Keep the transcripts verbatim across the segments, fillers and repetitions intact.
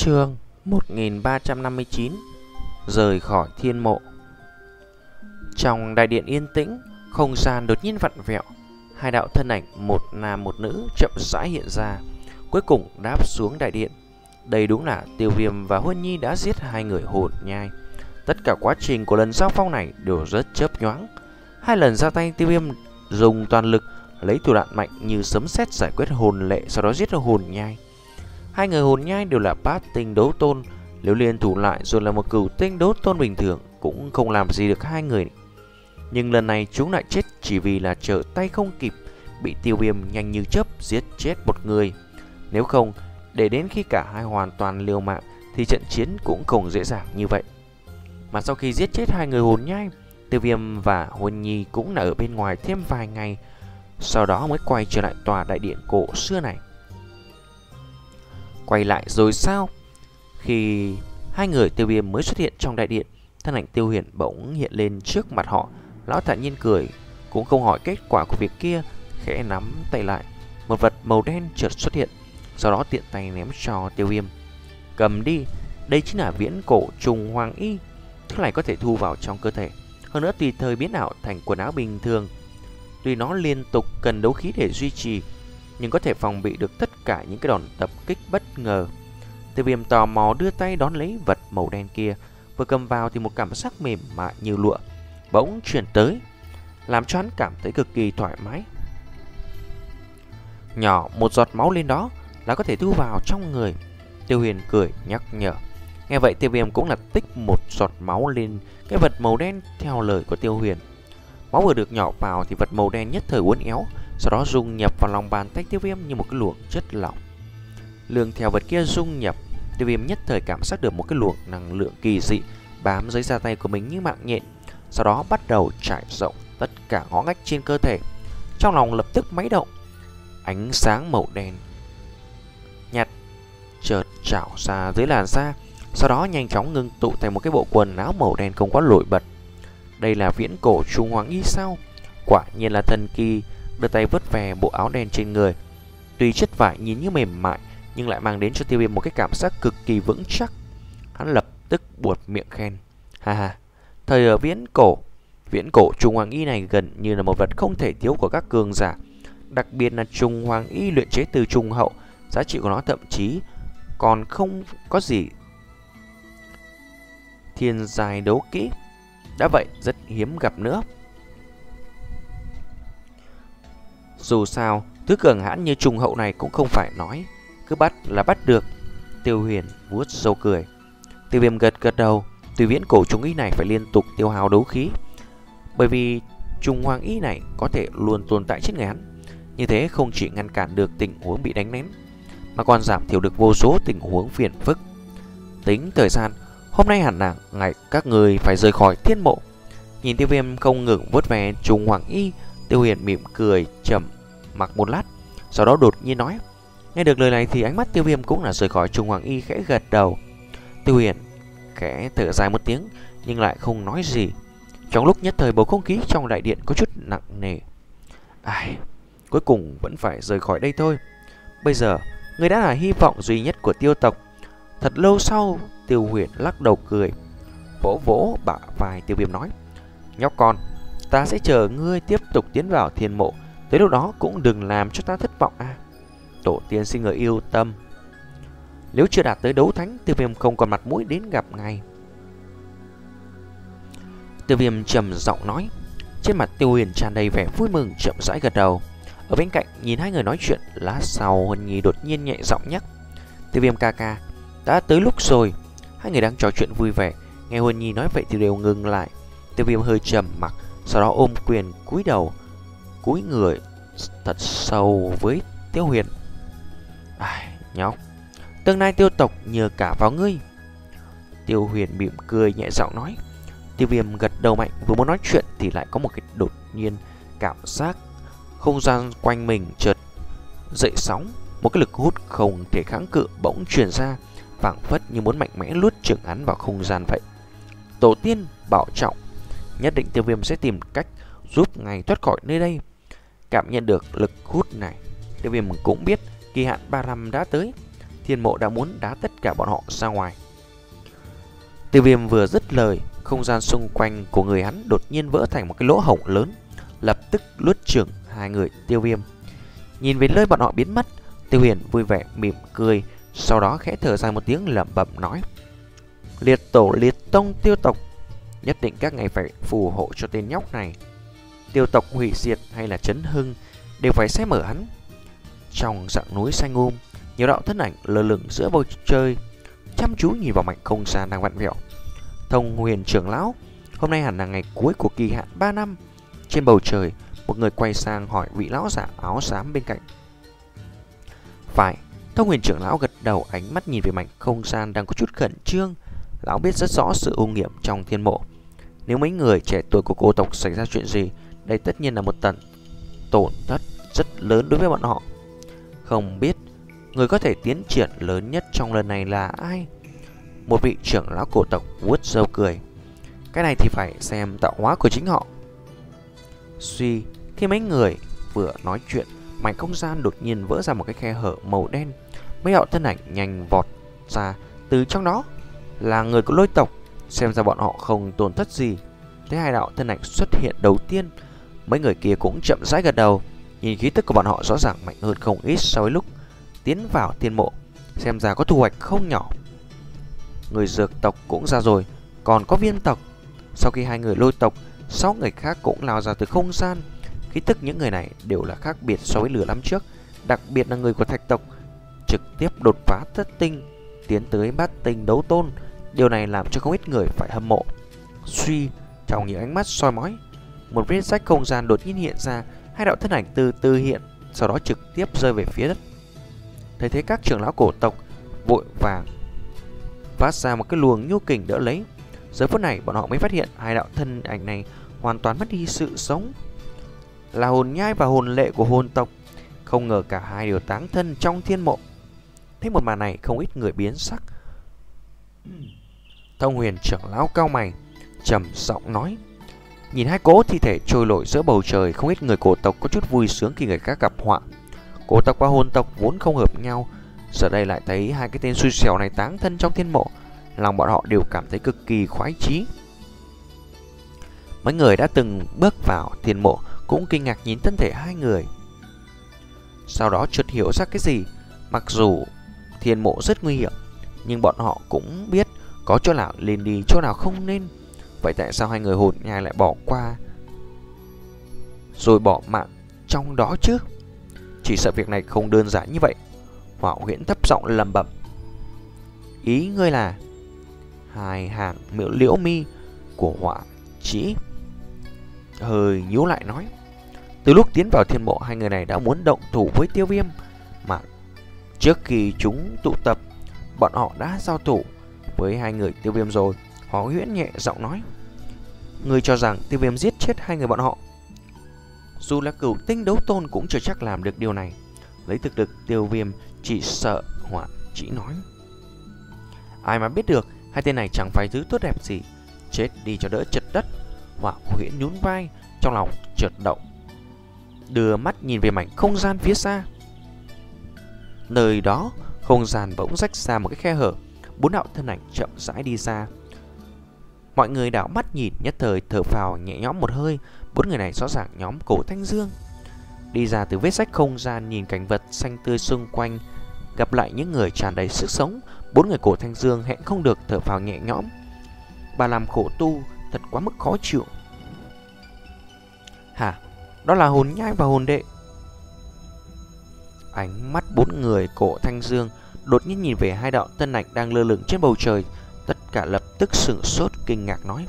Chương một nghìn ba trăm năm mươi chín. Rời khỏi thiên mộ. Trong đại điện yên tĩnh, không gian đột nhiên vặn vẹo. Hai đạo thân ảnh, một nam một nữ, chậm rãi hiện ra, cuối cùng đáp xuống đại điện. Đây đúng là Tiêu Viêm và Huân Nhi đã giết hai người hồn nhai. Tất cả quá trình của lần giao phong này đều rất chớp nhoáng. Hai lần ra tay, Tiêu Viêm dùng toàn lực, lấy thủ đoạn mạnh như sấm sét giải quyết hồn lệ, sau đó giết hồn nhai. Hai người hồn nhai đều là bát tinh đấu tôn, nếu liên thủ lại rồi là một cửu tinh đấu tôn bình thường cũng không làm gì được hai người. Nhưng lần này chúng lại chết chỉ vì là trở tay không kịp, bị Tiêu Viêm nhanh như chớp giết chết một người. Nếu không, để đến khi cả hai hoàn toàn liều mạng thì trận chiến cũng không dễ dàng như vậy. Mà sau khi giết chết hai người hồn nhai, Tiêu Viêm và Huân Nhi cũng đã ở bên ngoài thêm vài ngày, sau đó mới quay trở lại tòa đại điện cổ xưa này. Quay lại rồi sao? Khi hai người Tiêu Viêm mới xuất hiện trong đại điện, thân ảnh Tiêu Huyền bỗng hiện lên trước mặt họ. Lão thản nhiên cười, cũng không hỏi kết quả của việc kia, khẽ nắm tay lại. Một vật màu đen chợt xuất hiện, sau đó tiện tay ném cho Tiêu Viêm. Cầm đi, đây chính là viễn cổ trùng hoàng y, thứ này có thể thu vào trong cơ thể, hơn nữa tùy thời biến ảo thành quần áo bình thường. Tuy nó liên tục cần đấu khí để duy trì, nhưng có thể phòng bị được tất cả những cái đòn tập kích bất ngờ. Tiêu Viêm tò mò đưa tay đón lấy vật màu đen kia, vừa cầm vào thì một cảm giác mềm mại như lụa bỗng truyền tới, làm cho hắn cảm thấy cực kỳ thoải mái. Nhỏ một giọt máu lên đó là có thể thu vào trong người. Tiêu Huyền cười nhắc nhở. Nghe vậy Tiêu Viêm cũng là tích một giọt máu lên cái vật màu đen theo lời của Tiêu Huyền. Máu vừa được nhỏ vào thì vật màu đen nhất thời uốn éo, sau đó dung nhập vào lòng bàn tay Tiêu Viêm như một cái luồng chất lỏng. Lương theo vật kia dung nhập, Tiêu Viêm nhất thời cảm giác được một cái luồng năng lượng kỳ dị bám dưới da tay của mình như mạng nhện, sau đó bắt đầu trải rộng tất cả ngõ ngách trên cơ thể. Trong lòng lập tức máy động, ánh sáng màu đen nhạt chợt trào ra dưới làn da, sau đó nhanh chóng ngưng tụ thành một cái bộ quần áo màu đen không quá nổi bật. Đây là viễn cổ trùng hoàng y sao? Quả nhiên là thần kỳ. Đưa tay vớt về bộ áo đen trên người, tuy chất vải nhìn như mềm mại nhưng lại mang đến cho Tiêu Viêm một cái cảm giác cực kỳ vững chắc. Hắn lập tức buột miệng khen, ha ha, thời ở viễn cổ, viễn cổ trùng hoàng y này gần như là một vật không thể thiếu của các cường giả, đặc biệt là trùng hoàng y luyện chế từ trùng hậu, giá trị của nó thậm chí còn không có gì thiên giai đấu kỹ, đã vậy rất hiếm gặp nữa. Dù sao, thứ cường hãn như trùng hậu này cũng không phải nói cứ bắt là bắt được. Tiêu Huyền vuốt râu cười. Tiêu Viêm gật gật đầu. Tuy viễn cổ trùng y này phải liên tục tiêu hao đấu khí, bởi vì trùng hoàng y này có thể luôn tồn tại trên người hắn. Như thế không chỉ ngăn cản được tình huống bị đánh nén, mà còn giảm thiểu được vô số tình huống phiền phức. Tính thời gian, hôm nay hẳn là ngày các người phải rời khỏi thiên mộ. Nhìn Tiêu Viêm không ngừng vuốt về trùng hoàng y, Tiêu Huyền mỉm cười trầm mặc một lát, sau đó đột nhiên nói. Nghe được lời này thì ánh mắt Tiêu Viêm cũng là rời khỏi trùng hoàng y, khẽ gật đầu. Tiêu Huyền khẽ thở dài một tiếng nhưng lại không nói gì. Trong lúc nhất thời bầu không khí trong đại điện có chút nặng nề. Ai, cuối cùng vẫn phải rời khỏi đây thôi. Bây giờ người đã là hy vọng duy nhất của Tiêu tộc. Thật lâu sau, Tiêu Huyền lắc đầu cười, vỗ vỗ bả vai Tiêu Viêm nói. Nhóc con, ta sẽ chờ ngươi tiếp tục tiến vào thiên mộ, tới lúc đó cũng đừng làm cho ta thất vọng à. Tổ tiên xin người yêu tâm. Nếu chưa đạt tới đấu thánh, Tiêu Viêm không còn mặt mũi đến gặp ngài. Tiêu Viêm trầm giọng nói. Trên mặt Tiêu Huyền tràn đầy vẻ vui mừng, chậm rãi gật đầu. Ở bên cạnh nhìn hai người nói chuyện, lát sau Huân Nhi đột nhiên nhẹ giọng nhắc. Tiêu Viêm ca ca, đã tới lúc rồi. Hai người đang trò chuyện vui vẻ, nghe Huân Nhi nói vậy thì đều ngừng lại. Tiêu Viêm hơi trầm mặc, sau đó ôm quyền cúi đầu, cúi người thật sâu với Tiêu Huyền. Ai, nhóc, tương lai Tiêu tộc nhờ cả vào ngươi. Tiêu Huyền mỉm cười nhẹ giọng nói. Tiêu Viêm gật đầu mạnh, vừa muốn nói chuyện thì lại có một cái đột nhiên cảm giác không gian quanh mình chợt dậy sóng, một cái lực hút không thể kháng cự bỗng truyền ra, phảng phất như muốn mạnh mẽ luốt chửng hắn vào không gian vậy. Tổ tiên bảo trọng, nhất định Tiêu Viêm sẽ tìm cách giúp ngài thoát khỏi nơi đây. Cảm nhận được lực hút này, Tiêu Viêm cũng biết kỳ hạn ba năm đã tới. Thiên Mộ đã muốn đá tất cả bọn họ ra ngoài. Tiêu Viêm vừa dứt lời, không gian xung quanh của người hắn đột nhiên vỡ thành một cái lỗ hổng lớn, lập tức nuốt chửng hai người Tiêu Viêm. Nhìn về nơi bọn họ biến mất, Tiêu Huyền vui vẻ mỉm cười, sau đó khẽ thở dài một tiếng lẩm bẩm nói: Liệt tổ liệt tông Tiêu tộc, nhất định các ngài phải phù hộ cho tên nhóc này. Tiêu tộc hủy diệt hay là chấn hưng đều phải xem ở hắn. Trong dãy núi xanh um, nhiều đạo thân ảnh lơ lửng giữa bầu trời, chăm chú nhìn vào mảnh không gian đang vặn vẹo. Thông Huyền trưởng lão, hôm nay hẳn là ngày cuối của kỳ hạn ba năm. Trên bầu trời, một người quay sang hỏi vị lão giả áo xám bên cạnh. Phải, Thông Huyền trưởng lão gật đầu, ánh mắt nhìn về mảnh không gian đang có chút khẩn trương. Lão biết rất rõ sự ô nhiễm trong thiên mộ. Nếu mấy người trẻ tuổi của cô tộc xảy ra chuyện gì, đây tất nhiên là một tận tổn thất rất lớn đối với bọn họ. Không biết người có thể tiến triển lớn nhất trong lần này là ai? Một vị trưởng lão cổ tộc vuốt râu cười. Cái này thì phải xem tạo hóa của chính họ. Suy, khi mấy người vừa nói chuyện, mảnh không gian đột nhiên vỡ ra một cái khe hở màu đen. Mấy đạo thân ảnh nhanh vọt ra từ trong đó, là người của Lôi tộc. Xem ra bọn họ không tổn thất gì. Thấy hai đạo thân ảnh xuất hiện đầu tiên, mấy người kia cũng chậm rãi gật đầu. Nhìn khí tức của bọn họ rõ ràng mạnh hơn không ít so với lúc tiến vào thiên mộ, xem ra có thu hoạch không nhỏ. Người dược tộc cũng ra rồi, còn có viên tộc. Sau khi hai người Lôi tộc, sáu người khác cũng lao ra từ không gian. Khí tức những người này đều là khác biệt so với lửa năm trước, đặc biệt là người của Thạch tộc trực tiếp đột phá thất tinh, tiến tới bát tinh đấu tôn. Điều này làm cho không ít người phải hâm mộ. Suy, trong những ánh mắt soi mói, một vết rách không gian đột nhiên hiện ra. Hai đạo thân ảnh từ từ hiện, sau đó trực tiếp rơi về phía đất. Thấy thế các trưởng lão cổ tộc vội vàng phát ra một cái luồng nhu kình đỡ lấy. Giờ phút này bọn họ mới phát hiện hai đạo thân ảnh này hoàn toàn mất đi sự sống, là hồn nhai và hồn lệ của hồn tộc. Không ngờ cả hai đều táng thân trong thiên mộ. Thấy một màn này không ít người biến sắc. Thông Huyền trưởng lão cao mày, trầm giọng nói: Nhìn hai cỗ thi thể trôi nổi giữa bầu trời, không ít người cổ tộc có chút vui sướng khi người khác gặp họa. Cổ tộc và hồn tộc vốn không hợp nhau, giờ đây lại thấy hai cái tên xui xẻo này táng thân trong thiên mộ, lòng bọn họ đều cảm thấy cực kỳ khoái chí. Mấy người đã từng bước vào thiên mộ cũng kinh ngạc nhìn thân thể hai người, sau đó chợt hiểu ra cái gì. Mặc dù thiên mộ rất nguy hiểm, nhưng bọn họ cũng biết có chỗ nào lên đi, chỗ nào không nên. Vậy tại sao hai người hồn nhai lại bỏ qua rồi bỏ mạng trong đó chứ? Chỉ sợ việc này không đơn giản như vậy. Hỏa Huyễn thấp giọng lẩm bẩm: Ý ngươi là hai hàng miễu liễu mi của hỏa chỉ hơi nhíu lại nói: Từ lúc tiến vào thiên mộ, hai người này đã muốn động thủ với Tiêu Viêm, mà trước khi chúng tụ tập, bọn họ đã giao thủ với hai người Tiêu Viêm rồi. Hỏa Huyễn nhẹ giọng nói: Ngươi cho rằng Tiêu Viêm giết chết hai người bọn họ? Dù là cửu tinh đấu tôn cũng chưa chắc làm được điều này. Lấy thực lực Tiêu Viêm, chỉ sợ Hỏa chỉ nói. Ai mà biết được, hai tên này chẳng phải thứ tốt đẹp gì. Chết đi cho đỡ chật đất. Hỏa Huyễn nhún vai, trong lòng chợt động, đưa mắt nhìn về mảnh không gian phía xa. Nơi đó, không gian bỗng rách ra một cái khe hở. Bốn đạo thân ảnh chậm rãi đi ra. Mọi người đảo mắt nhìn, nhất thời thở phào nhẹ nhõm một hơi. Bốn người này rõ ràng nhóm Cổ Thanh Dương. Đi ra từ vết rách không gian, nhìn cảnh vật xanh tươi xung quanh, gặp lại những người tràn đầy sức sống, bốn người Cổ Thanh Dương hẹn không được thở phào nhẹ nhõm. Bà làm khổ tu thật quá mức khó chịu. Hả? Đó là hồn nhai và hồn đệ. Ánh mắt bốn người Cổ Thanh Dương đột nhiên nhìn về hai đạo thân ảnh đang lơ lửng trên bầu trời. Tất cả lập tức sửng sốt kinh ngạc nói: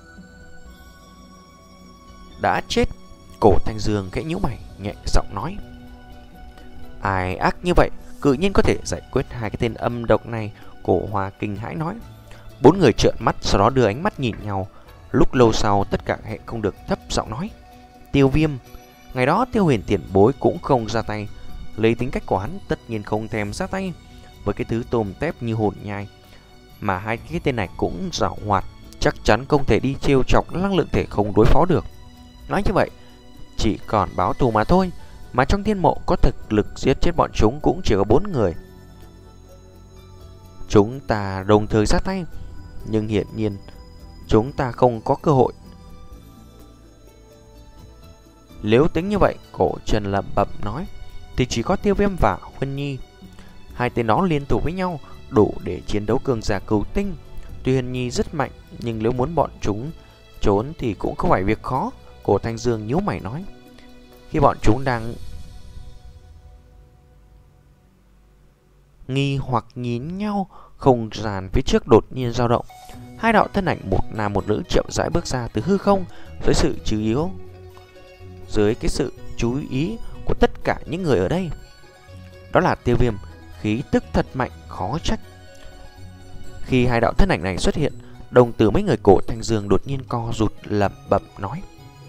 Đã chết. Cổ Thanh Dương khẽ nhíu mày, nhẹ giọng nói: Ai ác như vậy, cự nhiên có thể giải quyết hai cái tên âm độc này? Cổ Hoa kinh hãi nói. Bốn người trợn mắt, sau đó đưa ánh mắt nhìn nhau. Lúc lâu sau, tất cả hẹn không được thấp giọng nói: Tiêu Viêm. Ngày đó Tiêu Huyền tiền bối cũng không ra tay. Lấy tính cách của hắn, tất nhiên không thèm ra tay với cái thứ tôm tép như hồn nhai. Mà hai cái tên này cũng giảo hoạt, chắc chắn không thể đi trêu chọc năng lượng thể không đối phó được. Nói như vậy, chỉ còn báo thù mà thôi. Mà trong thiên mộ có thực lực giết chết bọn chúng cũng chỉ có bốn người. chúng ta đồng thời ra tay, nhưng hiển nhiên chúng ta không có cơ hội. Nếu tính như vậy, Cổ Trần lẩm bẩm nói, thì chỉ có Tiêu Viêm và Huân Nhi. Hai tên đó liên thủ với nhau đủ để chiến đấu cường giả cửu tinh. Tuy Huân Nhi rất mạnh, nhưng nếu muốn bọn chúng trốn thì cũng không phải việc khó. Cổ Thanh Dương nhíu mày nói. Khi bọn chúng đang nghi hoặc nhìn nhau, không gian phía trước đột nhiên dao động. Hai đạo thân ảnh, một nam một nữ, chậm rãi bước ra từ hư không dưới sự chú ý dưới cái sự chú ý của tất cả những người ở đây. Đó là Tiêu Viêm, khí tức thật mạnh, khó trách. Khi hai đạo thân ảnh này xuất hiện, đồng tử mấy người Cổ Thanh Dương đột nhiên co rụt, lẩm bẩm nói.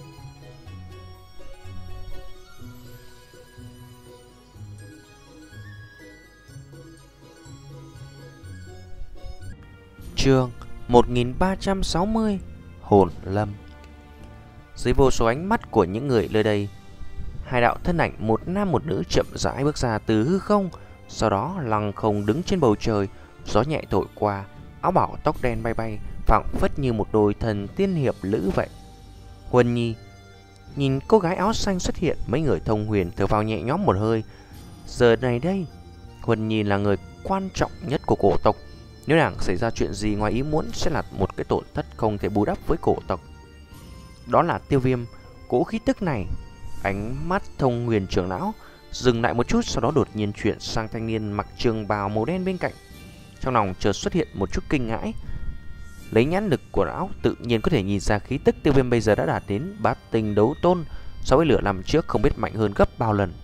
Chương một nghìn ba trăm sáu mươi Hồn Lâm. Dưới vô số ánh mắt của những người nơi đây, hai đạo thân ảnh, một nam một nữ, chậm rãi bước ra từ hư không, sau đó lăng không đứng trên bầu trời. Gió nhẹ thổi qua, áo bào tóc đen bay bay, phảng phất như một đôi thần tiên hiệp lữ vậy. Huân Nhi nhìn cô gái áo xanh xuất hiện, mấy người Thông Huyền thở vào nhẹ nhõm một hơi. Giờ này đây, Huân Nhi là người quan trọng nhất của cổ tộc. Nếu nàng xảy ra chuyện gì ngoài ý muốn sẽ là một cái tổn thất không thể bù đắp với cổ tộc. Đó là Tiêu Viêm. Cỗ khí tức này, ánh mắt Thông Huyền trưởng lão dừng lại một chút, sau đó đột nhiên chuyển sang thanh niên mặc trường bào màu đen bên cạnh. Trong lòng chợt xuất hiện một chút kinh ngãi. Lấy nhãn lực của lão, tự nhiên có thể nhìn ra khí tức Tiêu Viêm bây giờ đã đạt đến bát tinh đấu tôn, so với lửa năm trước không biết mạnh hơn gấp bao lần.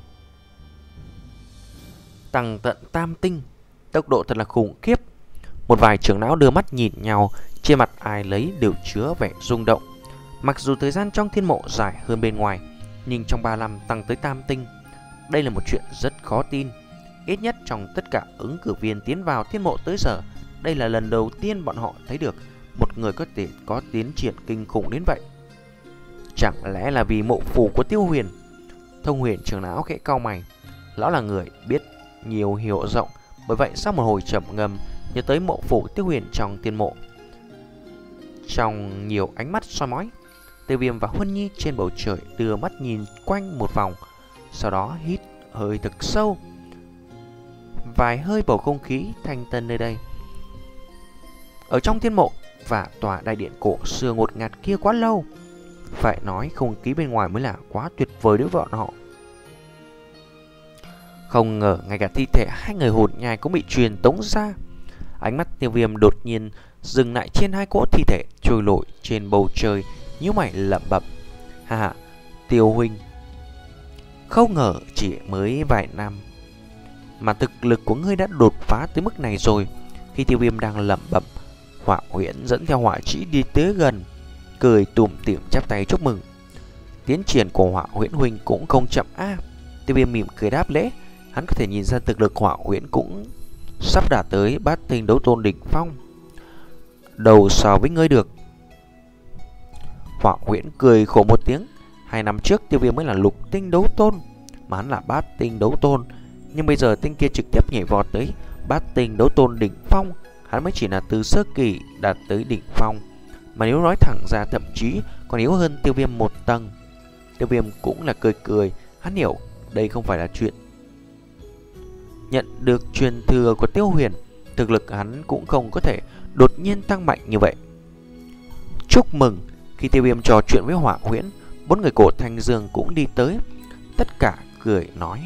Tăng tận tam tinh, tốc độ thật là khủng khiếp. Một vài trưởng lão đưa mắt nhìn nhau, trên mặt ai lấy đều chứa vẻ rung động. Mặc dù thời gian trong thiên mộ dài hơn bên ngoài, nhưng trong ba năm tăng tới tam tinh, đây là một chuyện rất khó tin. Ít nhất trong tất cả ứng cử viên tiến vào thiên mộ tới giờ, đây là lần đầu tiên bọn họ thấy được một người có thể có tiến triển kinh khủng đến vậy. Chẳng lẽ là vì mộ phủ của Tiêu Huyền? Thông Huyền trưởng lão khẽ cau mày. Lão là người biết nhiều hiểu rộng, bởi vậy sau một hồi trầm ngâm, nhớ tới mộ phủ Tiêu Huyền trong thiên mộ. Trong nhiều ánh mắt soi mói, Tiêu Viêm và Huân Nhi trên bầu trời đưa mắt nhìn quanh một vòng, sau đó hít hơi thật sâu. Vài hơi bầu không khí thanh tân nơi đây. Ở trong thiên mộ và tòa đại điện cổ xưa ngột ngạt kia quá lâu, phải nói không khí bên ngoài mới là quá tuyệt vời đối với bọn họ. Không ngờ ngay cả thi thể hai người hồn nhai cũng bị truyền tống ra. Ánh mắt Tiêu Viêm đột nhiên dừng lại trên hai cỗ thi thể trôi nổi trên bầu trời, nhíu mày lẩm bẩm. Ha ha, Tiêu huynh, không ngờ chỉ mới vài năm mà thực lực của ngươi đã đột phá tới mức này rồi. Khi Tiêu Viêm đang lẩm bẩm, Hỏa Huyễn dẫn theo Hỏa Trĩ đi tới gần, cười tủm tỉm chắp tay chúc mừng. Tiến triển của Hỏa Huyễn huynh cũng không chậm a. À, Tiêu Viêm mỉm cười đáp lễ. Hắn có thể nhìn ra thực lực Hỏa Huyễn cũng sắp đạt tới bát tinh đấu tôn đỉnh phong, đầu so với ngươi được. Hỏa Huyễn cười khổ một tiếng. Hai năm trước Tiêu Viêm mới là lục tinh đấu tôn, mà hắn là bát tinh đấu tôn. Nhưng bây giờ tên kia trực tiếp nhảy vọt tới bát tinh đấu tôn đỉnh phong, hắn mới chỉ là từ sơ kỳ đạt tới đỉnh phong. Mà nếu nói thẳng ra, thậm chí còn yếu hơn Tiêu Viêm một tầng. Tiêu Viêm cũng là cười cười. Hắn hiểu đây không phải là chuyện nhận được truyền thừa của Tiêu Huyền, thực lực hắn cũng không có thể đột nhiên tăng mạnh như vậy. Chúc mừng. Khi Tiêu Viêm trò chuyện với Hỏa Huyễn, bốn người Cổ Thanh Dương cũng đi tới, tất cả cười nói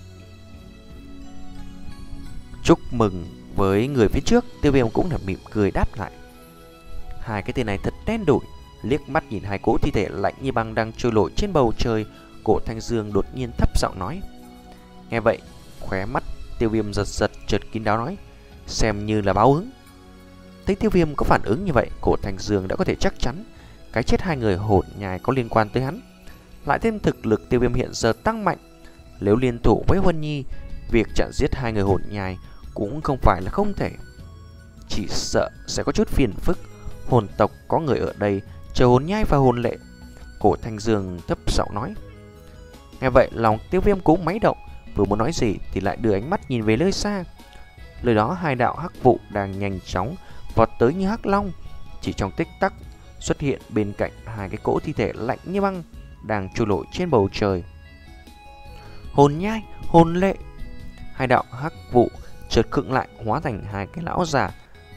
chúc mừng với người phía trước. Tiêu Viêm cũng là mỉm cười đáp lại. Hai cái tên này thật đen đủi. Liếc mắt nhìn hai cỗ thi thể lạnh như băng đang trôi nổi trên bầu trời, Cổ Thanh Dương đột nhiên thấp giọng nói. Nghe vậy, khóe mắt Tiêu Viêm giật giật, chợt kín đáo nói, xem như là báo ứng. Thấy Tiêu Viêm có phản ứng như vậy, Cổ Thanh Dương đã có thể chắc chắn cái chết hai người hồn nhai có liên quan tới hắn. Lại thêm thực lực Tiêu Viêm hiện giờ tăng mạnh, nếu liên thủ với Huân Nhi, việc chặn giết hai người hồn nhai cũng không phải là không thể. Chỉ sợ sẽ có chút phiền phức. Hồn tộc có người ở đây chờ hồn nhai và hồn lệ. Cổ Thanh Dương thấp giọng nói. Nghe vậy lòng Tiêu Viêm cũng máy động, vừa muốn nói gì thì lại đưa ánh mắt nhìn về nơi xa. Lời đó hai đạo hắc vụ đang nhanh chóng vọt tới như hắc long, chỉ trong tích tắc xuất hiện bên cạnh hai cái cỗ thi thể lạnh như băng đang trôi nổi trên bầu trời. Hồn nhai, hồn lệ. Hai đạo hắc vụ chợt khựng lại, hóa thành hai cái lão già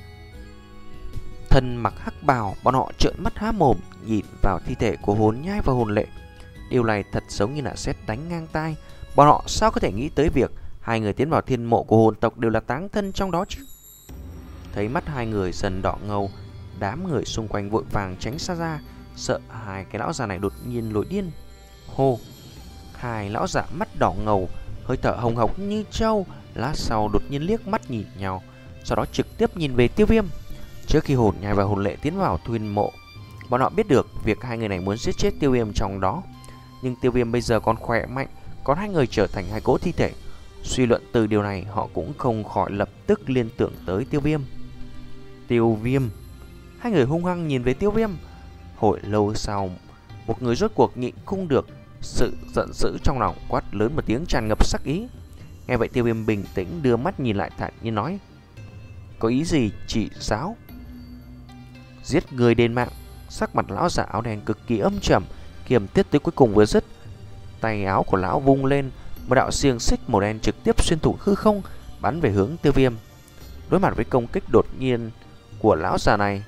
thân mặc hắc bào. Bọn họ trợn mắt há mồm nhìn vào thi thể của hồn nhai và hồn lệ. Điều này thật giống như là sét đánh ngang tai. Bọn họ sao có thể nghĩ tới việc hai người tiến vào thiên mộ của hồn tộc đều là táng thân trong đó chứ? Thấy mắt hai người dần đỏ ngầu, đám người xung quanh vội vàng tránh xa ra, sợ hai cái lão già này đột nhiên nổi điên. Hô! Hai lão già mắt đỏ ngầu, hơi thở hồng hộc như trâu, lát sau đột nhiên liếc mắt nhìn nhau, sau đó trực tiếp nhìn về Tiêu Viêm. Trước khi hồn nhai và hồn lệ tiến vào thiên mộ, bọn họ biết được việc hai người này muốn giết chết Tiêu Viêm trong đó. Nhưng Tiêu Viêm bây giờ còn khỏe mạnh, còn hai người trở thành hai cỗ thi thể. Suy luận từ điều này, họ cũng không khỏi lập tức liên tưởng tới Tiêu Viêm. Tiêu Viêm! Hai người hung hăng nhìn về Tiêu Viêm. Hồi lâu sau, một người rốt cuộc nhịn không được sự giận dữ trong lòng, quát lớn một tiếng tràn ngập sắc ý. Nghe vậy Tiêu Viêm bình tĩnh đưa mắt nhìn lại thản nhiên nói: có ý gì chị giáo? Giết người đền mạng. Sắc mặt lão giả áo đen cực kỳ âm trầm, kiềm tiết tới cuối cùng vừa dứt, tay áo của lão vung lên, một đạo xiềng xích màu đen trực tiếp xuyên thủng hư không, bắn về hướng Tiêu Viêm. Đối mặt với công kích đột nhiên của lão già này,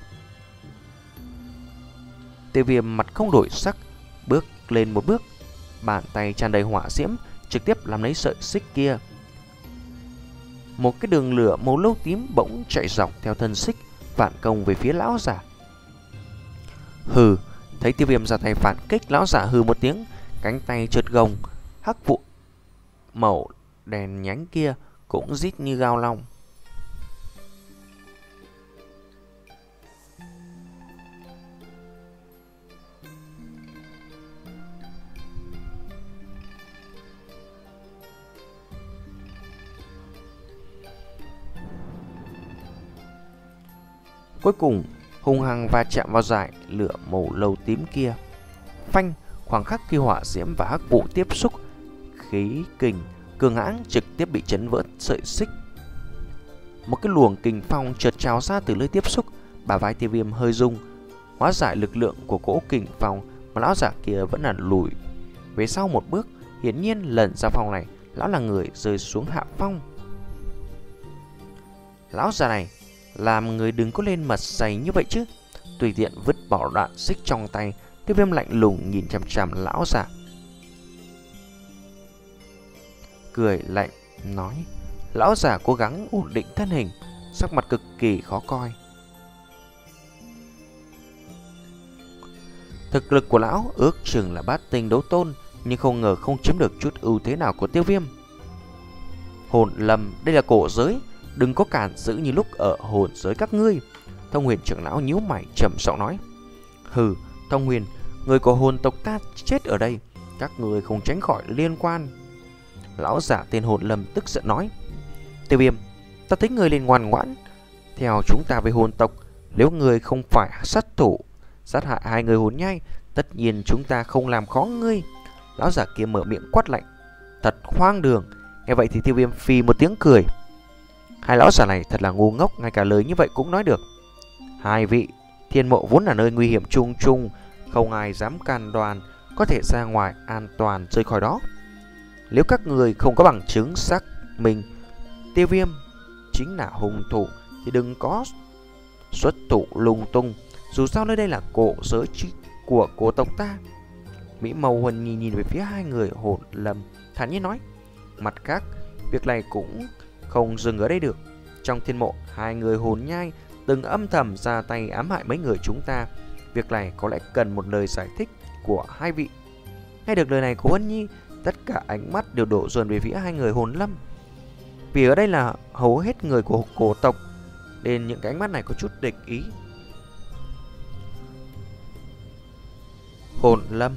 Tiêu Viêm mặt không đổi sắc, bước lên một bước, bàn tay tràn đầy hỏa diễm trực tiếp làm lấy sợi xích kia. Một cái đường lửa màu nâu tím bỗng chạy dọc theo thân xích, phản công về phía lão giả. Hừ! Thấy Tiêu Viêm ra tay phản kích, lão giả hừ một tiếng, cánh tay trượt gồng, hắc vụ màu đèn nhánh kia cũng rít như gao long. Cuối cùng hung hăng va chạm vào dải lửa màu nâu tím kia. Phanh! Khoảng khắc khi hỏa diễm và hắc vụ tiếp xúc, khí kình cường hãn trực tiếp bị chấn vỡ sợi xích. Một cái luồng kình phong chợt trào ra từ nơi tiếp xúc, bả vai Tiêu Viêm hơi rung, hóa giải lực lượng của cỗ kình phong, mà lão giả kia vẫn là lùi về sau một bước. Hiển nhiên lần ra phong này, lão là người rơi xuống hạ phong. Lão già này làm người đừng có lên mặt dày như vậy chứ. Tùy tiện vứt bỏ đoạn xích trong tay, Tiêu Viêm lạnh lùng nhìn chằm chằm lão già, cười lạnh nói: lão già cố gắng ổn định thân hình, sắc mặt cực kỳ khó coi. Thực lực của lão ước chừng là bát tinh đấu tôn, nhưng không ngờ không chiếm được chút ưu thế nào của Tiêu Viêm. Hồn lầm, đây là cổ giới, đừng có cản giữ như lúc ở hồn giới các ngươi. Thông Huyền trưởng lão nhíu mày trầm giọng nói: hừ, Thông Huyền, người của hồn tộc ta chết ở đây, các người không tránh khỏi liên quan. Lão giả tên Hồn Lâm tức giận nói: Tiêu Viêm, ta thấy người lên ngoan ngoãn theo chúng ta về hồn tộc. Nếu người không phải sát thủ sát hại hai người hồn nhai, tất nhiên chúng ta không làm khó ngươi. Lão giả kia mở miệng quát lạnh: thật hoang đường. Nghe vậy thì Tiêu Viêm phì một tiếng cười: hai lão giả này thật là ngu ngốc, ngay cả lời như vậy cũng nói được. Hai vị, thiên mộ vốn là nơi nguy hiểm chung chung, không ai dám can đoan có thể ra ngoài an toàn rời khỏi đó. Nếu các người không có bằng chứng xác minh Tiêu Viêm chính là hung thủ thì đừng có xuất thủ lung tung. Dù sao nơi đây là cổ giới của cổ tộc ta. Mỹ Mâu Huân nhìn nhìn về phía hai người Hồn Lâm, thản nhiên nói: mặt khác, việc này cũng không dừng ở đây được. Trong thiên mộ, hai người hồn nhai từng âm thầm ra tay ám hại mấy người chúng ta. Việc này có lẽ cần một lời giải thích của hai vị. Nghe được lời này của Huân Nhi, tất cả ánh mắt đều đổ dồn về phía hai người Hồn Lâm. Vì ở đây là hầu hết người của cổ tộc, nên những cái ánh mắt này có chút địch ý. Hồn Lâm,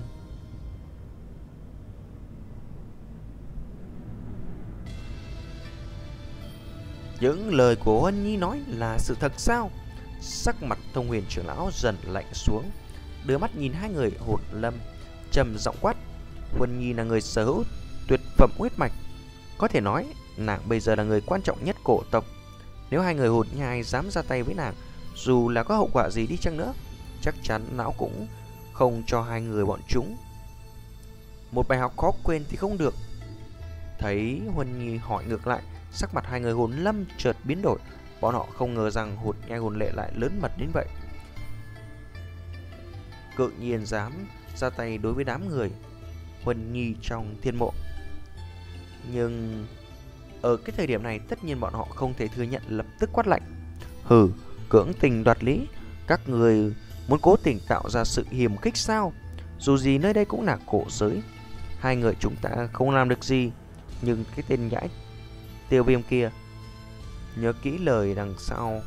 những lời của Huân Nhi nói là sự thật sao? Sắc mặt Thông Huyền trưởng lão dần lạnh xuống, đưa mắt nhìn hai người Hồn Lâm, trầm giọng quát: Huân Nhi là người sở hữu tuyệt phẩm huyết mạch, có thể nói nàng bây giờ là người quan trọng nhất cổ tộc. Nếu hai người hồn nhai dám ra tay với nàng, dù là có hậu quả gì đi chăng nữa, chắc chắn lão cũng không cho hai người bọn chúng một bài học khó quên thì không được. Thấy Huân Nhi hỏi ngược lại, sắc mặt hai người hồn lâm chợt biến đổi. Bọn họ không ngờ rằng hồn nhai hồn lệ lại lớn mật đến vậy, cự nhiên dám ra tay đối với đám người Huân Nhi trong thiên mộ. Nhưng ở cái thời điểm này, tất nhiên bọn họ không thể thừa nhận, lập tức quát lạnh: hừ, cưỡng tình đoạt lý, các người muốn cố tình tạo ra sự hiềm khích sao? Dù gì nơi đây cũng là cổ giới, hai người chúng ta không làm được gì. Nhưng cái tên nhãi Tiêu Viêm kia, nhớ kỹ lời đằng sau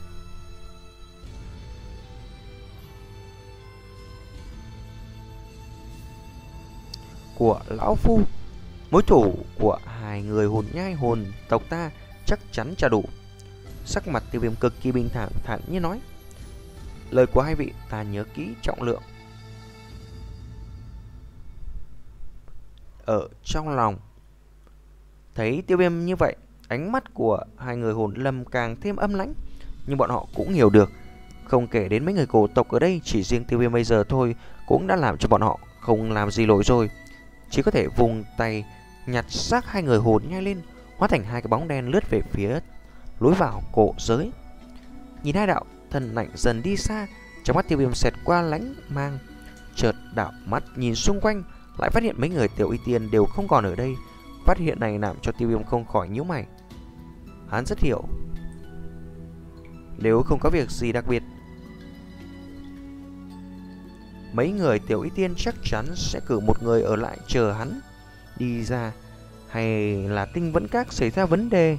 của lão phu, mối thủ của hai người hồn nhai hồn tộc ta chắc chắn trả đủ. Sắc mặt Tiêu Viêm cực kỳ bình thản, thản như nói: lời của hai vị ta nhớ kỹ trọng lượng ở trong lòng. Thấy Tiêu Viêm như vậy, ánh mắt của hai người hồn lâm càng thêm âm lãnh. Nhưng bọn họ cũng hiểu được, không kể đến mấy người cổ tộc ở đây, chỉ riêng Tiêu Viêm bây giờ thôi cũng đã làm cho bọn họ không làm gì nổi rồi. Chỉ có thể vùng tay nhặt xác hai người hồn nhai lên, hóa thành hai cái bóng đen lướt về phía lối vào cổ giới. Nhìn hai đạo thân ảnh dần đi xa, trong mắt Tiêu Viêm xẹt qua lánh mang, chợt đảo mắt nhìn xung quanh, lại phát hiện mấy người Tiểu Y Tiên đều không còn ở đây. Phát hiện này làm cho Tiêu Viêm không khỏi nhíu mày. Hắn rất hiểu, nếu không có việc gì đặc biệt, mấy người Tiểu Y Tiên chắc chắn sẽ cử một người ở lại chờ hắn đi ra, hay là Tinh Vẫn Các xảy ra vấn đề.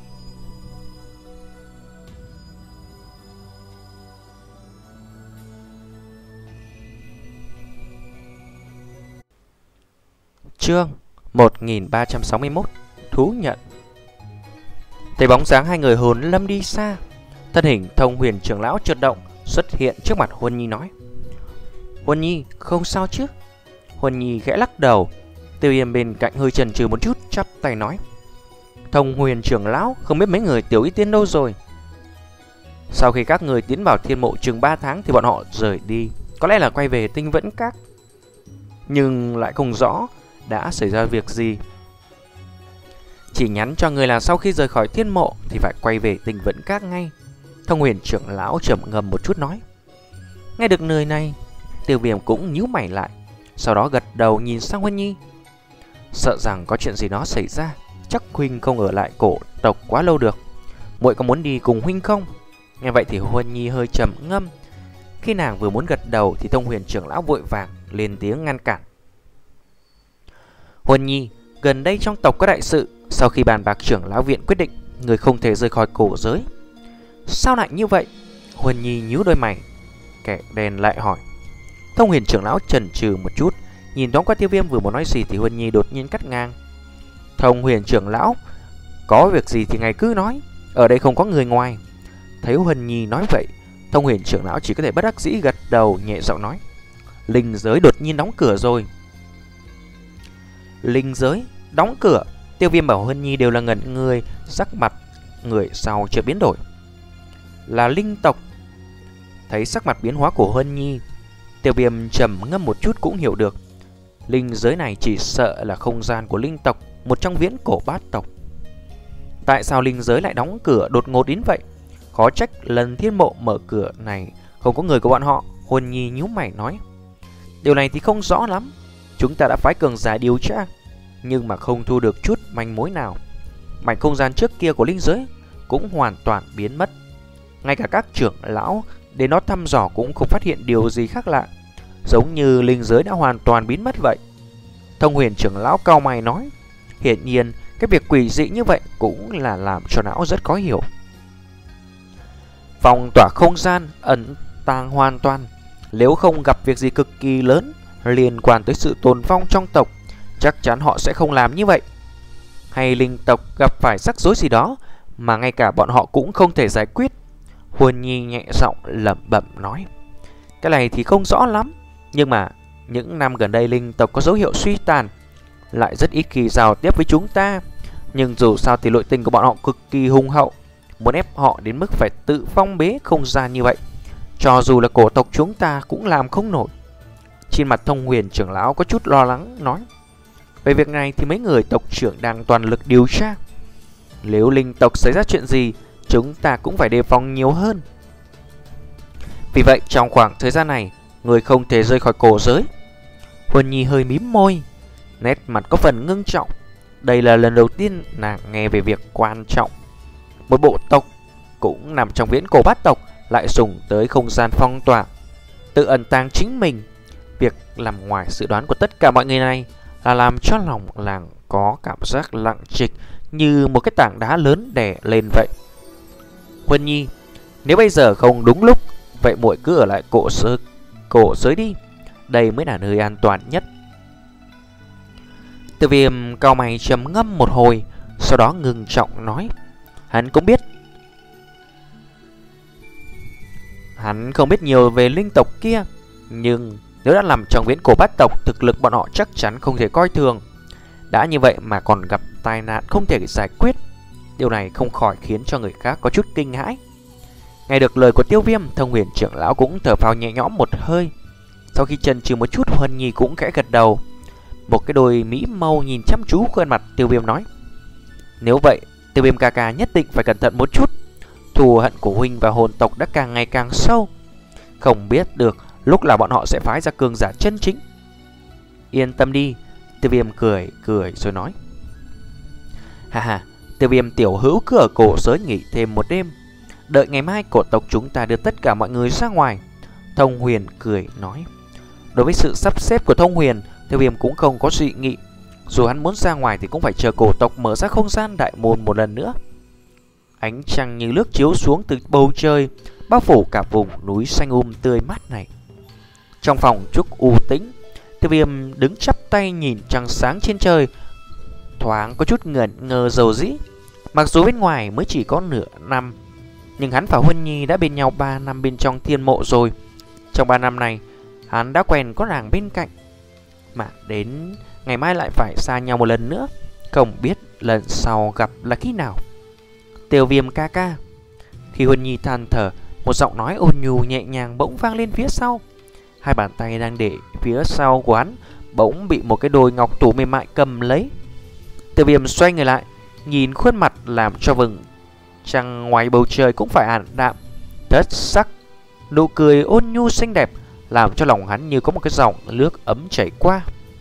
Chương một nghìn ba trăm sáu mươi mốt, thú nhận. Thấy bóng dáng hai người hồn lâm đi xa, thân hình Thông Huyền trưởng lão chợt động, xuất hiện trước mặt Huân Nhi nói: Huân Nhi, không sao chứ? Huân Nhi khẽ lắc đầu. Tiêu Viêm bên cạnh hơi chần chừ một chút, chắp tay nói: Thông Huyền trưởng lão, không biết mấy người Tiểu Y Tiên đâu rồi? Sau khi các người tiến vào thiên mộ chừng ba tháng thì bọn họ rời đi, có lẽ là quay về Tinh Vẫn Các, nhưng lại không rõ đã xảy ra việc gì. Chỉ nhắn cho người là sau khi rời khỏi thiên mộ thì phải quay về Tinh Vẫn Các ngay. Thông Huyền trưởng lão trầm ngâm một chút nói. Nghe được lời này, Tiêu Viêm cũng nhíu mày lại, sau đó gật đầu nhìn sang Huân Nhi. Sợ rằng có chuyện gì đó xảy ra, chắc huynh không ở lại cổ tộc quá lâu được. Muội có muốn đi cùng huynh không? Nghe vậy thì Huân Nhi hơi trầm ngâm. Khi nàng vừa muốn gật đầu thì Thông Huyền trưởng lão vội vàng lên tiếng ngăn cản. Huân Nhi, gần đây trong tộc có đại sự, sau khi bàn bạc trưởng lão viện quyết định người không thể rời khỏi cổ giới. Sao lại như vậy? Huân Nhi nhíu đôi mày, kẻ đèn lại hỏi. Thông Huyền trưởng lão chần chừ một chút, nhìn thoáng qua Tiêu Viêm vừa muốn nói gì thì Huân Nhi đột nhiên cắt ngang. Thông Huyền trưởng lão, có việc gì thì ngài cứ nói, ở đây không có người ngoài. Thấy Huân Nhi nói vậy, Thông Huyền trưởng lão chỉ có thể bất đắc dĩ gật đầu, nhẹ giọng nói: Linh giới đột nhiên đóng cửa rồi. Linh giới đóng cửa? Tiêu Viêm bảo Huân Nhi đều là ngẩn người, sắc mặt người sau chưa biến đổi. Là linh tộc? Thấy sắc mặt biến hóa của Huân Nhi, Tiêu Viêm trầm ngâm một chút cũng hiểu được. Linh giới này chỉ sợ là không gian của linh tộc, một trong viễn cổ bát tộc. Tại sao linh giới lại đóng cửa đột ngột đến vậy? Khó trách lần thiên mộ mở cửa này không có người của bọn họ. Huân Nhi nhíu mày nói. Điều này thì không rõ lắm. Chúng ta đã phái cường giả điều tra, nhưng mà không thu được chút manh mối nào. Mảnh không gian trước kia của linh giới cũng hoàn toàn biến mất. Ngay cả các trưởng lão đến đó thăm dò cũng không phát hiện điều gì khác lạ, giống như linh giới đã hoàn toàn biến mất vậy. Thông Huyền trưởng lão cau mày nói. Hiển nhiên cái việc quỷ dị như vậy cũng là làm cho não rất khó hiểu. Phong tỏa không gian ẩn tàng hoàn toàn, nếu không gặp việc gì cực kỳ lớn liên quan tới sự tồn vong trong tộc, chắc chắn họ sẽ không làm như vậy. Hay linh tộc gặp phải rắc rối gì đó mà ngay cả bọn họ cũng không thể giải quyết? Huân Nhi nhẹ giọng lẩm bẩm nói. Cái này thì không rõ lắm, nhưng mà những năm gần đây linh tộc có dấu hiệu suy tàn, lại rất ít khi giao tiếp với chúng ta. Nhưng dù sao thì nội tình của bọn họ cực kỳ hùng hậu, muốn ép họ đến mức phải tự phong bế không gian như vậy. Cho dù là cổ tộc chúng ta cũng làm không nổi. Trên mặt Thông Huyền trưởng lão có chút lo lắng nói: về việc này thì mấy người tộc trưởng đang toàn lực điều tra. Nếu linh tộc xảy ra chuyện gì, chúng ta cũng phải đề phòng nhiều hơn. Vì vậy trong khoảng thời gian này, người không thể rời khỏi cổ giới. Huân Nhi hơi mím môi, nét mặt có phần ngưng trọng. Đây là lần đầu tiên nàng nghe về việc quan trọng một bộ tộc cũng nằm trong viễn cổ bát tộc lại dùng tới không gian phong tỏa, tự ẩn tàng chính mình. Việc làm ngoài dự đoán của tất cả mọi người này là làm cho lòng làng có cảm giác lặng trịch, như một cái tảng đá lớn đè lên vậy. Huân Nhi, nếu bây giờ không đúng lúc, vậy muội cứ ở lại cổ giới, cổ giới đi. Đây mới là nơi an toàn nhất. Tiêu Viêm cau mày trầm ngâm một hồi, sau đó ngừng trọng nói: hắn cũng biết Hắn không biết nhiều về linh tộc kia, nhưng nếu đã nằm trong viễn cổ bát tộc, thực lực bọn họ chắc chắn không thể coi thường. Đã như vậy mà còn gặp tai nạn không thể giải quyết, điều này không khỏi khiến cho người khác có chút kinh hãi. Nghe được lời của Tiêu Viêm, Thông Huyền trưởng lão cũng thở phào nhẹ nhõm một hơi. Sau khi chần chừ một chút, Huân Nhi cũng khẽ gật đầu. Một cái đôi mỹ mâu nhìn chăm chú khuôn mặt Tiêu Viêm nói: nếu vậy, Tiêu Viêm ca ca nhất định phải cẩn thận một chút. Thù hận của huynh và hồn tộc đã càng ngày càng sâu, không biết được lúc là bọn họ sẽ phái ra cường giả chân chính. Yên tâm đi, Tiêu Viêm cười cười rồi nói: ha ha, Tiêu Viêm tiểu hữu cứ ở cổ giới nghỉ thêm một đêm, đợi ngày mai cổ tộc chúng ta đưa tất cả mọi người ra ngoài. Thông Huyền cười nói. Đối với sự sắp xếp của Thông Huyền, Tiêu Viêm cũng không có dị nghị. Dù hắn muốn ra ngoài thì cũng phải chờ cổ tộc mở ra không gian đại môn một lần nữa. Ánh trăng như nước chiếu xuống từ bầu trời, bao phủ cả vùng núi xanh um tươi mát này. Trong phòng trúc u tĩnh, Tiêu Viêm đứng chắp tay nhìn trăng sáng trên trời, thoáng có chút ngẩn ngơ dầu dĩ. Mặc dù bên ngoài mới chỉ có nửa năm, nhưng hắn và Huân Nhi đã bên nhau ba năm bên trong thiên mộ rồi. Trong ba năm này, hắn đã quen có nàng bên cạnh, mà đến ngày mai lại phải xa nhau một lần nữa, không biết lần sau gặp là khi nào. Tiêu Viêm ca ca. Khi Huân Nhi than thở, một giọng nói ôn nhu nhẹ nhàng bỗng vang lên phía sau. Hai bàn tay đang để phía sau của hắn bỗng bị một cái đôi ngọc thủ mềm mại cầm lấy. Tiêu Viêm xoay người lại, nhìn khuôn mặt làm cho vầng trăng ngoài bầu trời cũng phải ảm đạm, thất sắc. Nụ cười ôn nhu xinh đẹp làm cho lòng hắn như có một cái dòng nước ấm chảy qua.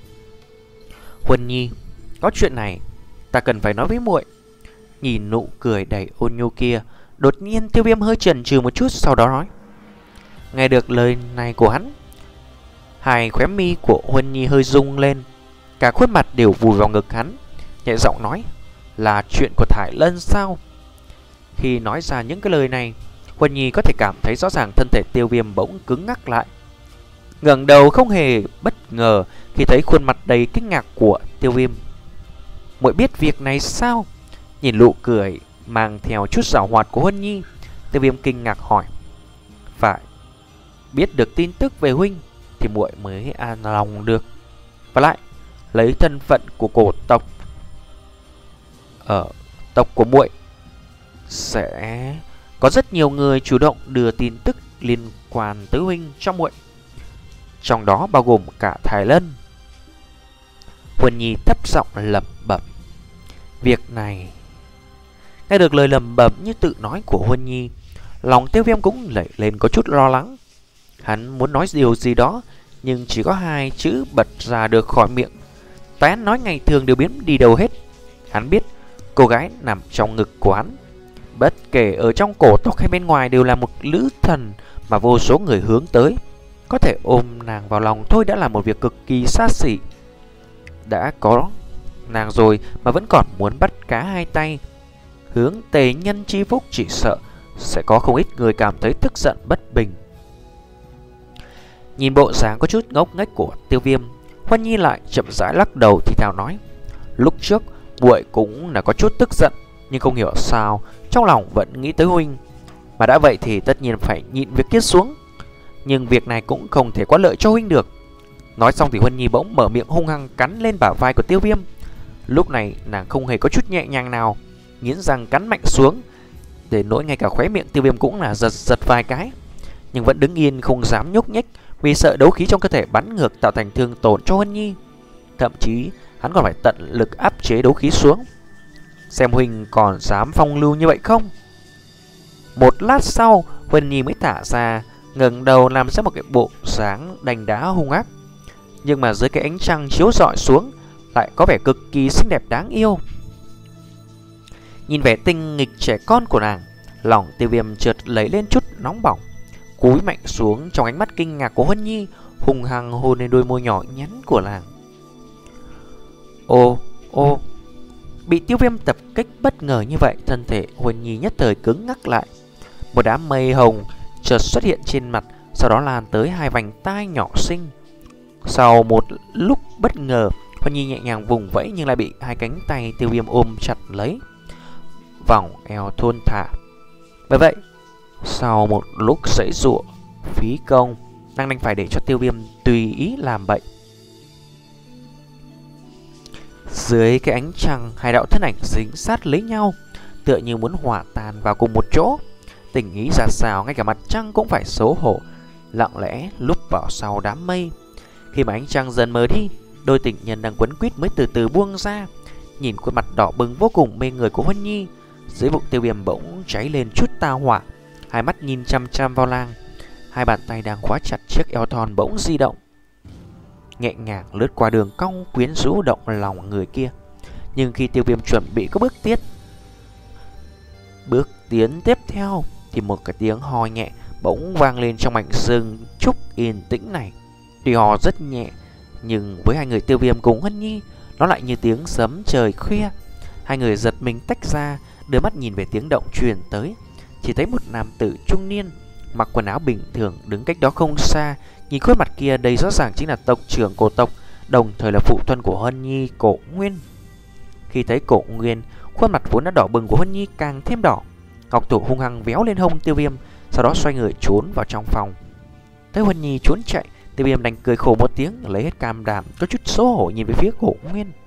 Huân Nhi, có chuyện này ta cần phải nói với muội. Nhìn nụ cười đầy ôn nhu kia, đột nhiên Tiêu Viêm hơi chần chừ một chút, sau đó nói. Nghe được lời này của hắn, hai khóe mi của Huân Nhi hơi rung lên, cả khuôn mặt đều vùi vào ngực hắn, nhẹ giọng nói. Là chuyện của Thải Lân sao? Khi nói ra những cái lời này, Huân Nhi có thể cảm thấy rõ ràng thân thể Tiêu Viêm bỗng cứng ngắc lại. Ngẩng đầu không hề bất ngờ khi thấy khuôn mặt đầy kinh ngạc của Tiêu Viêm. Muội biết việc này sao? Nhìn nụ cười mang theo chút giảo hoạt của Huân Nhi, Tiêu Viêm kinh ngạc hỏi. Phải, biết được tin tức về huynh thì muội mới an lòng được. Và lại, lấy thân phận của cổ tộc ở tộc của muội, sẽ có rất nhiều người chủ động đưa tin tức liên quan tới huynh cho muội, trong đó bao gồm cả Thái Lân. Huân Nhi thấp giọng lẩm bẩm. Việc này, nghe được lời lẩm bẩm như tự nói của Huân Nhi, lòng Tiêu Viêm cũng lẩy lên có chút lo lắng. Hắn muốn nói điều gì đó, nhưng chỉ có hai chữ bật ra được khỏi miệng. Tán nói ngày thường đều biến đi đâu hết. Hắn biết cô gái nằm trong ngực của hắn, bất kể ở trong cổ tộc hay bên ngoài, đều là một nữ thần mà vô số người hướng tới. Có thể ôm nàng vào lòng thôi đã là một việc cực kỳ xa xỉ. Đã có nàng rồi mà vẫn còn muốn bắt cá hai tay hướng tề nhân chi phúc, chỉ sợ sẽ có không ít người cảm thấy tức giận bất bình. Nhìn bộ dáng có chút ngốc nghếch của Tiêu Viêm, Huân Nhi lại chậm rãi lắc đầu thì thào nói. Lúc trước muội cũng là có chút tức giận, nhưng không hiểu sao trong lòng vẫn nghĩ tới huynh. Mà đã vậy thì tất nhiên phải nhịn việc kia xuống, nhưng việc này cũng không thể có lợi cho huynh được. Nói xong thì Huân Nhi bỗng mở miệng hung hăng cắn lên bả vai của Tiêu Viêm. Lúc này nàng không hề có chút nhẹ nhàng nào, nghiến răng cắn mạnh xuống. Đến nỗi ngay cả khóe miệng Tiêu Viêm cũng là giật giật vài cái, nhưng vẫn đứng yên không dám nhúc nhích, vì sợ đấu khí trong cơ thể bắn ngược tạo thành thương tổn cho Huân Nhi. Thậm chí hắn còn phải tận lực áp chế đấu khí xuống. Xem huynh còn dám phong lưu như vậy không? Một lát sau, Huân Nhi mới thả ra, ngẩng đầu làm ra một cái bộ dáng đành đá hung ác. Nhưng mà dưới cái ánh trăng chiếu rọi xuống, lại có vẻ cực kỳ xinh đẹp đáng yêu. Nhìn vẻ tinh nghịch trẻ con của nàng, lòng Tiêu Viêm chợt lấy lên chút nóng bỏng, cúi mạnh xuống trong ánh mắt kinh ngạc của Huân Nhi, hung hăng hôn lên đôi môi nhỏ nhắn của nàng. Ô, ô, bị Tiêu Viêm tập kích bất ngờ như vậy, thân thể Huân Nhi nhất thời cứng ngắc lại. Một đám mây hồng chợt xuất hiện trên mặt, sau đó lan tới hai vành tai nhỏ xinh. Sau một lúc bất ngờ, Huân Nhi nhẹ nhàng vùng vẫy nhưng lại bị hai cánh tay Tiêu Viêm ôm chặt lấy, vòng eo thon thả. Bởi vậy, sau một lúc giãy giụa phí công, nàng đành phải để cho Tiêu Viêm tùy ý làm bậy. Dưới cái ánh trăng, hai đạo thân ảnh dính sát lấy nhau, tựa như muốn hòa tan vào cùng một chỗ. Tình ý ra sao, ngay cả mặt trăng cũng phải xấu hổ, lặng lẽ lúp vào sau đám mây. Khi mà ánh trăng dần mờ đi, đôi tình nhân đang quấn quýt mới từ từ buông ra. Nhìn khuôn mặt đỏ bừng vô cùng mê người của Huân Nhi, dưới bụng Tiêu Viêm bỗng cháy lên chút tà hỏa, hai mắt nhìn chăm chăm vào nàng. Hai bàn tay đang khóa chặt chiếc eo thon bỗng di động, nhẹ nhàng lướt qua đường cong quyến rũ động lòng người kia. Nhưng khi Tiêu Viêm chuẩn bị có bước tiết Bước tiến tiếp theo, thì một cái tiếng ho nhẹ bỗng vang lên trong mảnh rừng trúc yên tĩnh này. Tuy ho rất nhẹ, nhưng với hai người Tiêu Viêm cùng Huân Nhi, nó lại như tiếng sấm trời khuya. Hai người giật mình tách ra, đưa mắt nhìn về tiếng động truyền tới. Chỉ thấy một nam tử trung niên, mặc quần áo bình thường, đứng cách đó không xa. Nhìn khuôn mặt kia đây rõ ràng chính là tộc trưởng cổ tộc, đồng thời là phụ thân của Huân Nhi, Cổ Nguyên. Khi thấy Cổ Nguyên, khuôn mặt vốn đã đỏ bừng của Huân Nhi càng thêm đỏ. Ngọc thủ hung hăng véo lên hông Tiêu Viêm, sau đó xoay người trốn vào trong phòng. Thấy Huân Nhi trốn chạy, Tiêu Viêm đành cười khổ một tiếng, lấy hết cam đảm, có chút xấu hổ nhìn về phía Cổ Nguyên.